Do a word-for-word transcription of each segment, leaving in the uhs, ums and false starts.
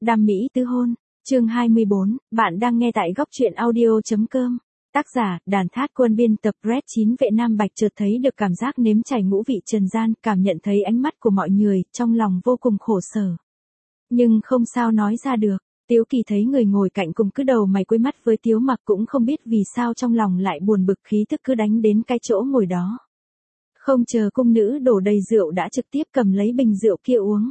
Đam mỹ tứ hôn, chương hai mươi bốn, bạn đang nghe tại góc truyện audio.com. Tác giả, đàn thát quân biên tập Red chín vệ Nam Bạch chợt thấy được cảm giác nếm trải ngũ vị trần gian, cảm nhận thấy ánh mắt của mọi người, trong lòng vô cùng khổ sở. Nhưng không sao nói ra được. Tiếu Kỳ thấy người ngồi cạnh cùng cứ đầu mày quay mắt với Tiếu Mặc, cũng không biết vì sao trong lòng lại buồn bực, khí tức cứ đánh đến cái chỗ ngồi đó. Không chờ cung nữ đổ đầy rượu đã trực tiếp cầm lấy bình rượu kia uống.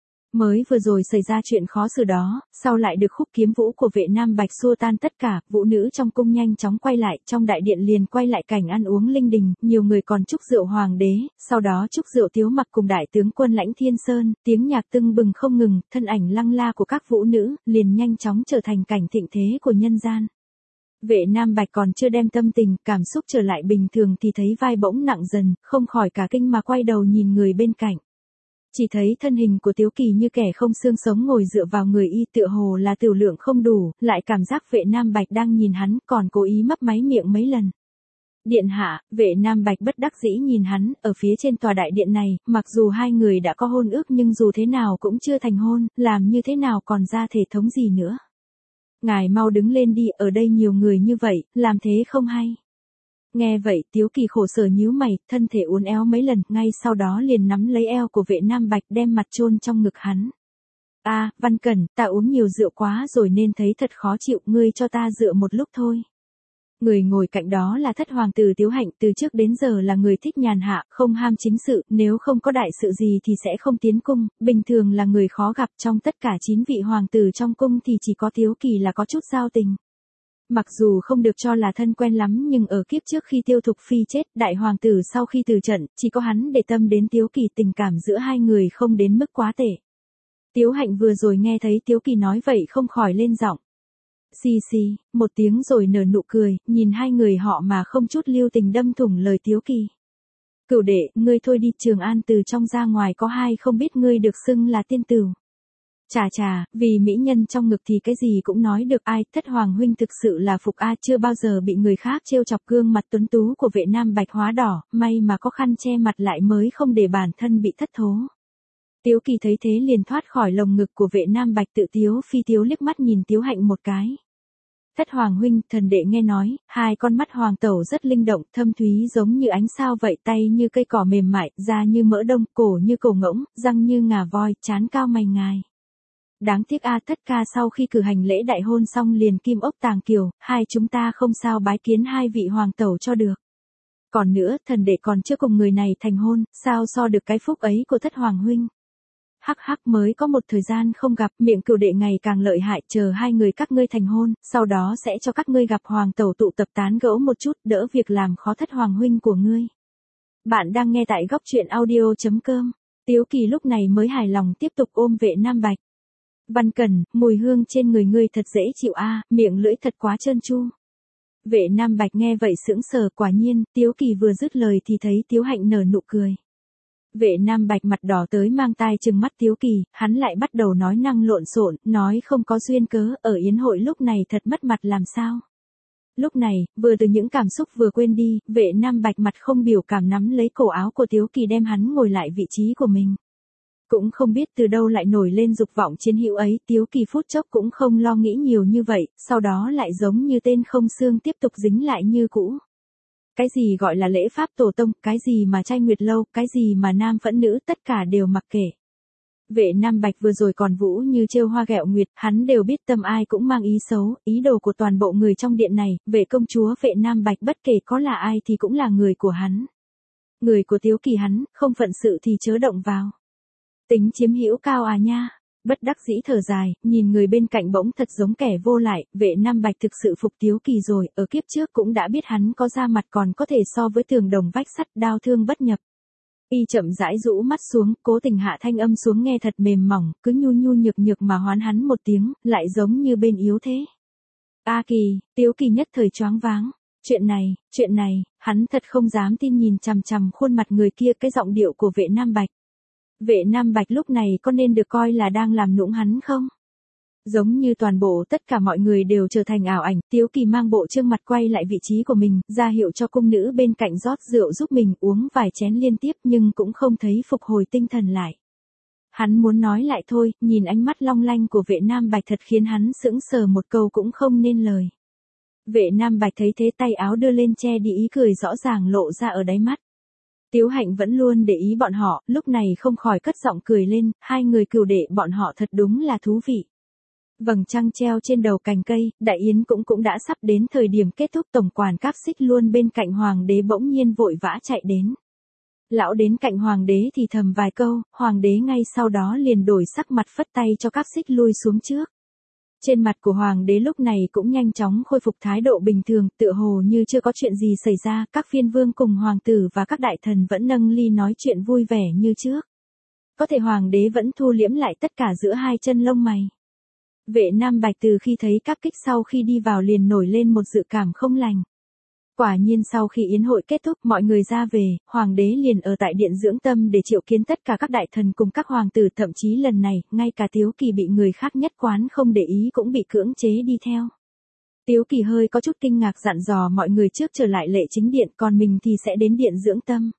Mới vừa rồi xảy ra chuyện khó xử đó, sau lại được khúc kiếm vũ của vệ Nam Bạch xua tan tất cả, vũ nữ trong cung nhanh chóng quay lại, trong đại điện liền quay lại cảnh ăn uống linh đình, nhiều người còn chúc rượu hoàng đế, sau đó chúc rượu Tiếu Mặc cùng đại tướng quân Lãnh Thiên Sơn, tiếng nhạc tưng bừng không ngừng, thân ảnh lăng la của các vũ nữ, liền nhanh chóng trở thành cảnh thịnh thế của nhân gian. Vệ Nam Bạch còn chưa đem tâm tình, cảm xúc trở lại bình thường thì thấy vai bỗng nặng dần, không khỏi cả kinh mà quay đầu nhìn người bên cạnh. Chỉ thấy thân hình của Tiếu Kỳ như kẻ không xương sống ngồi dựa vào người y, tựa hồ là tửu lượng không đủ, lại cảm giác vệ Nam Bạch đang nhìn hắn, còn cố ý mấp máy miệng mấy lần. Điện hạ, vệ Nam Bạch bất đắc dĩ nhìn hắn, ở phía trên tòa đại điện này, mặc dù hai người đã có hôn ước nhưng dù thế nào cũng chưa thành hôn, làm như thế nào còn ra thể thống gì nữa. Ngài mau đứng lên đi, ở đây nhiều người như vậy, làm thế không hay. Nghe vậy, Tiếu Kỳ khổ sở nhíu mày, thân thể uốn éo mấy lần, ngay sau đó liền nắm lấy eo của vệ Nam Bạch đem mặt chôn trong ngực hắn. A, à, Văn Cẩn, ta uống nhiều rượu quá rồi nên thấy thật khó chịu, ngươi cho ta dựa một lúc thôi. Người ngồi cạnh đó là thất hoàng tử Tiếu Hạnh, từ trước đến giờ là người thích nhàn hạ, không ham chính sự, nếu không có đại sự gì thì sẽ không tiến cung, bình thường là người khó gặp, trong tất cả chín vị hoàng tử trong cung thì chỉ có Tiếu Kỳ là có chút giao tình. Mặc dù không được cho là thân quen lắm nhưng ở kiếp trước khi Tiêu Thục Phi chết, đại hoàng tử sau khi từ trận, chỉ có hắn để tâm đến Tiếu Kỳ, tình cảm giữa hai người không đến mức quá tệ. Tiếu Hạnh vừa rồi nghe thấy Tiếu Kỳ nói vậy không khỏi lên giọng. Xì xì, một tiếng rồi nở nụ cười, nhìn hai người họ mà không chút lưu tình đâm thủng lời Tiếu Kỳ. Cửu đệ, ngươi thôi đi, Trường An từ trong ra ngoài có hai không biết ngươi được xưng là tiên tử. Chà chà, vì mỹ nhân trong ngực thì cái gì cũng nói được, ai, thất hoàng huynh thực sự là phục a, chưa bao giờ bị người khác trêu chọc, gương mặt tuấn tú của vệ Nam Bạch hóa đỏ, may mà có khăn che mặt lại mới không để bản thân bị thất thố. Tiếu Kỳ thấy thế liền thoát khỏi lồng ngực của vệ Nam Bạch, tự tiếu phi tiếu liếc mắt nhìn Tiếu Hạnh một cái. Thất hoàng huynh, thần đệ nghe nói, hai con mắt hoàng tẩu rất linh động, thâm thúy giống như ánh sao vậy, tay như cây cỏ mềm mại, da như mỡ đông, cổ như cổ ngỗng, răng như ngà voi, trán cao mày ngài. Đáng tiếc a, thất ca sau khi cử hành lễ đại hôn xong liền kim ốc tàng kiều, hai chúng ta không sao bái kiến hai vị hoàng tẩu cho được. Còn nữa, thần đệ còn chưa cùng người này thành hôn, sao so được cái phúc ấy của thất hoàng huynh. Hắc hắc, mới có một thời gian không gặp, miệng cửu đệ ngày càng lợi hại, chờ hai người các ngươi thành hôn, sau đó sẽ cho các ngươi gặp hoàng tẩu tụ tập tán gẫu một chút, đỡ việc làm khó thất hoàng huynh của ngươi. Bạn đang nghe tại góc truyện audio.com. Tiếu Kỳ lúc này mới hài lòng tiếp tục ôm vệ Nam Bạch. Văn Cẩn, mùi hương trên người ngươi thật dễ chịu a, à, miệng lưỡi thật quá trơn tru. Vệ Nam Bạch nghe vậy sững sờ, quả nhiên, Tiếu Kỳ vừa dứt lời thì thấy Tiếu Hạnh nở nụ cười. Vệ Nam Bạch mặt đỏ tới mang tai trừng mắt Tiếu Kỳ, hắn lại bắt đầu nói năng lộn xộn, nói không có duyên cớ, ở yến hội lúc này thật mất mặt làm sao. Lúc này, vừa từ những cảm xúc vừa quên đi, vệ Nam Bạch mặt không biểu cảm nắm lấy cổ áo của Tiếu Kỳ đem hắn ngồi lại vị trí của mình. Cũng không biết từ đâu lại nổi lên dục vọng chiến hữu ấy, Tiếu Kỳ phút chốc cũng không lo nghĩ nhiều như vậy, sau đó lại giống như tên không xương tiếp tục dính lại như cũ. Cái gì gọi là lễ pháp tổ tông, cái gì mà trai nguyệt lâu, cái gì mà nam phẫn nữ, tất cả đều mặc kệ. Vệ Nam Bạch vừa rồi còn vũ như trêu hoa ghẹo nguyệt, hắn đều biết tâm ai cũng mang ý xấu, ý đồ của toàn bộ người trong điện này, vệ công chúa vệ Nam Bạch bất kể có là ai thì cũng là người của hắn. Người của Tiếu Kỳ hắn, không phận sự thì chớ động vào. Tính chiếm hữu cao à nha. Bất đắc dĩ thở dài, nhìn người bên cạnh bỗng thật giống kẻ vô lại, vệ Nam Bạch thực sự phục Tiếu Kỳ rồi, ở kiếp trước cũng đã biết hắn có da mặt còn có thể so với tường đồng vách sắt, đao thương bất nhập. Y chậm rãi rũ mắt xuống, cố tình hạ thanh âm xuống nghe thật mềm mỏng, cứ nhu nhu nhược nhược mà hoán hắn một tiếng, lại giống như bên yếu thế. A Kỳ, Tiếu Kỳ nhất thời choáng váng. Chuyện này, chuyện này, hắn thật không dám tin nhìn chằm chằm khuôn mặt người kia, cái giọng điệu của vệ Nam Bạch. Vệ Nam Bạch lúc này có nên được coi là đang làm nũng hắn không? Giống như toàn bộ tất cả mọi người đều trở thành ảo ảnh, Tiếu Kỳ mang bộ trương mặt quay lại vị trí của mình, ra hiệu cho cung nữ bên cạnh rót rượu giúp mình uống vài chén liên tiếp nhưng cũng không thấy phục hồi tinh thần lại. Hắn muốn nói lại thôi, nhìn ánh mắt long lanh của Vệ Nam Bạch thật khiến hắn sững sờ một câu cũng không nên lời. Vệ Nam Bạch thấy thế tay áo đưa lên che đi ý cười rõ ràng lộ ra ở đáy mắt. Tiếu Hạnh vẫn luôn để ý bọn họ, lúc này không khỏi cất giọng cười lên, hai người cừu đệ bọn họ thật đúng là thú vị. Vầng trăng treo trên đầu cành cây, đại yến cũng cũng đã sắp đến thời điểm kết thúc, tổng quản các xích luôn bên cạnh hoàng đế bỗng nhiên vội vã chạy đến. Lão đến cạnh hoàng đế thì thầm vài câu, hoàng đế ngay sau đó liền đổi sắc mặt phất tay cho các xích lui xuống trước. Trên mặt của hoàng đế lúc này cũng nhanh chóng khôi phục thái độ bình thường, tựa hồ như chưa có chuyện gì xảy ra, các phiên vương cùng hoàng tử và các đại thần vẫn nâng ly nói chuyện vui vẻ như trước. Có thể hoàng đế vẫn thu liễm lại tất cả giữa hai chân lông mày. Vệ Nam Bạch từ khi thấy các kích sau khi đi vào liền nổi lên một dự cảm không lành. Quả nhiên sau khi yến hội kết thúc mọi người ra về, hoàng đế liền ở tại điện dưỡng tâm để triệu kiến tất cả các đại thần cùng các hoàng tử, thậm chí lần này, ngay cả Tiếu Kỳ bị người khác nhất quán không để ý cũng bị cưỡng chế đi theo. Tiếu Kỳ hơi có chút kinh ngạc dặn dò mọi người trước trở lại lệ chính điện, còn mình thì sẽ đến điện dưỡng tâm.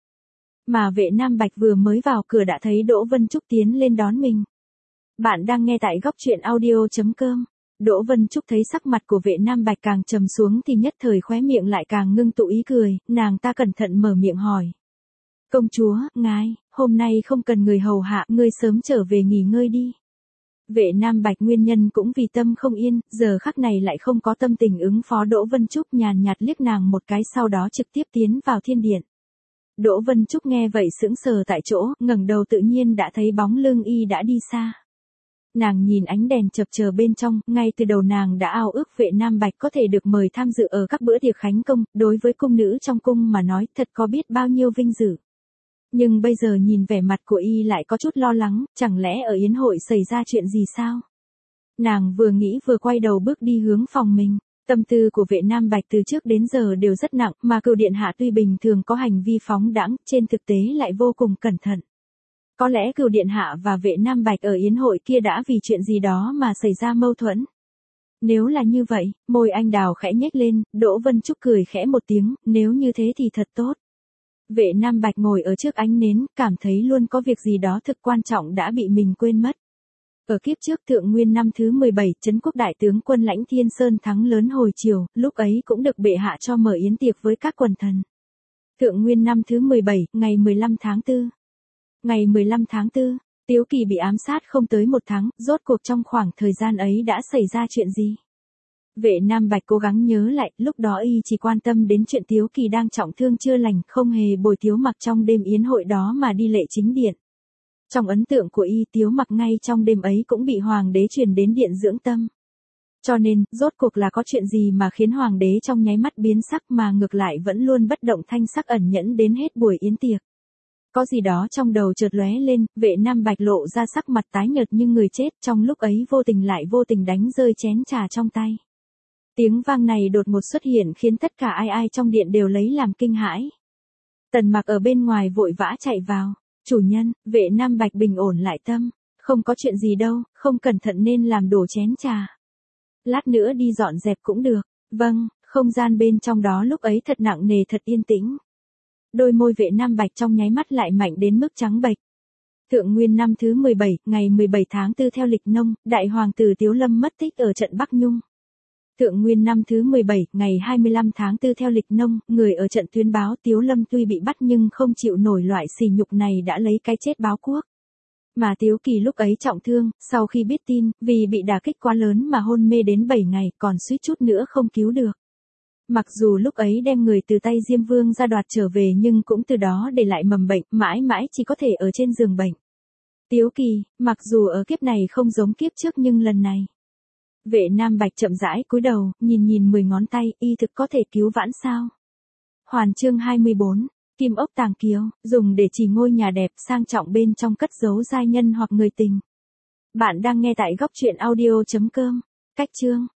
Mà Vệ Nam Bạch vừa mới vào cửa đã thấy Đỗ Vân Trúc tiến lên đón mình. Bạn đang nghe tại góc truyện audio chấm com. Đỗ Vân Trúc thấy sắc mặt của Vệ Nam Bạch càng trầm xuống thì nhất thời khóe miệng lại càng ngưng tụ ý cười, nàng ta cẩn thận mở miệng hỏi. Công chúa, ngài, hôm nay không cần người hầu hạ, ngươi sớm trở về nghỉ ngơi đi. Vệ Nam Bạch nguyên nhân cũng vì tâm không yên, giờ khắc này lại không có tâm tình ứng phó. Đỗ Vân Trúc nhàn nhạt liếc nàng một cái sau đó trực tiếp tiến vào thiên điện. Đỗ Vân Trúc nghe vậy sững sờ tại chỗ, ngẩng đầu tự nhiên đã thấy bóng lưng y đã đi xa. Nàng nhìn ánh đèn chập chờn bên trong, ngay từ đầu nàng đã ao ước Vệ Nam Bạch có thể được mời tham dự ở các bữa tiệc khánh công, đối với cung nữ trong cung mà nói thật có biết bao nhiêu vinh dự. Nhưng bây giờ nhìn vẻ mặt của y lại có chút lo lắng, chẳng lẽ ở yến hội xảy ra chuyện gì sao? Nàng vừa nghĩ vừa quay đầu bước đi hướng phòng mình. Tâm tư của Vệ Nam Bạch từ trước đến giờ đều rất nặng, mà cửu điện hạ tuy bình thường có hành vi phóng đãng, trên thực tế lại vô cùng cẩn thận. Có lẽ cửu điện hạ và Vệ Nam Bạch ở yến hội kia đã vì chuyện gì đó mà xảy ra mâu thuẫn. Nếu là như vậy, môi anh đào khẽ nhếch lên, Đỗ Vân Trúc cười khẽ một tiếng, nếu như thế thì thật tốt. Vệ Nam Bạch ngồi ở trước ánh nến, cảm thấy luôn có việc gì đó thực quan trọng đã bị mình quên mất. Ở kiếp trước Thượng Nguyên năm thứ mười bảy, Trấn Quốc đại tướng quân Lãnh Thiên Sơn thắng lớn hồi chiều, lúc ấy cũng được bệ hạ cho mở yến tiệc với các quần thần. Thượng Nguyên năm thứ mười bảy, ngày mười lăm tháng tư. Ngày mười lăm tháng tư, Tiếu Kỳ bị ám sát không tới một tháng, rốt cuộc trong khoảng thời gian ấy đã xảy ra chuyện gì? Vệ Nam Bạch cố gắng nhớ lại, lúc đó y chỉ quan tâm đến chuyện Tiếu Kỳ đang trọng thương chưa lành, không hề bồi Tiếu Mặc trong đêm yến hội đó mà đi lệ chính điện. Trong ấn tượng của y, Tiếu Mặc ngay trong đêm ấy cũng bị hoàng đế truyền đến điện dưỡng tâm. Cho nên, rốt cuộc là có chuyện gì mà khiến hoàng đế trong nháy mắt biến sắc mà ngược lại vẫn luôn bất động thanh sắc ẩn nhẫn đến hết buổi yến tiệc. Có gì đó trong đầu chợt lóe lên, Vệ Nam Bạch lộ ra sắc mặt tái nhợt như người chết, trong lúc ấy vô tình lại vô tình đánh rơi chén trà trong tay. Tiếng vang này đột ngột xuất hiện khiến tất cả ai ai trong điện đều lấy làm kinh hãi. Tần Mặc ở bên ngoài vội vã chạy vào. Chủ nhân, Vệ Nam Bạch bình ổn lại tâm. Không có chuyện gì đâu, không cẩn thận nên làm đổ chén trà. Lát nữa đi dọn dẹp cũng được. Vâng, không gian bên trong đó lúc ấy thật nặng nề thật yên tĩnh. Đôi môi Vệ Nam Bạch trong nháy mắt lại mạnh đến mức trắng bệch. Thượng Nguyên năm thứ mười bảy, ngày mười bảy tháng tư theo lịch nông, đại hoàng tử Tiếu Lâm mất tích ở trận Bắc Nhung. Thượng Nguyên năm thứ mười bảy, ngày hai mươi lăm tháng tư theo lịch nông, người ở trận tuyên báo Tiếu Lâm tuy bị bắt nhưng không chịu nổi loại sỉ nhục này đã lấy cái chết báo quốc. Mà Tiếu Kỳ lúc ấy trọng thương, sau khi biết tin, vì bị đả kích quá lớn mà hôn mê đến bảy ngày, còn suýt chút nữa không cứu được. Mặc dù lúc ấy đem người từ tay Diêm Vương ra đoạt trở về nhưng cũng từ đó để lại mầm bệnh, mãi mãi chỉ có thể ở trên giường bệnh. Tiếu Kỳ, mặc dù ở kiếp này không giống kiếp trước nhưng lần này. Vệ Nam Bạch chậm rãi cúi đầu, nhìn nhìn mười ngón tay, y thực có thể cứu vãn sao? Hoàn chương hai mươi bốn, kim ốc tàng kiều, dùng để chỉ ngôi nhà đẹp sang trọng bên trong cất giấu giai nhân hoặc người tình. Bạn đang nghe tại góc truyện audio chấm com. Cách chương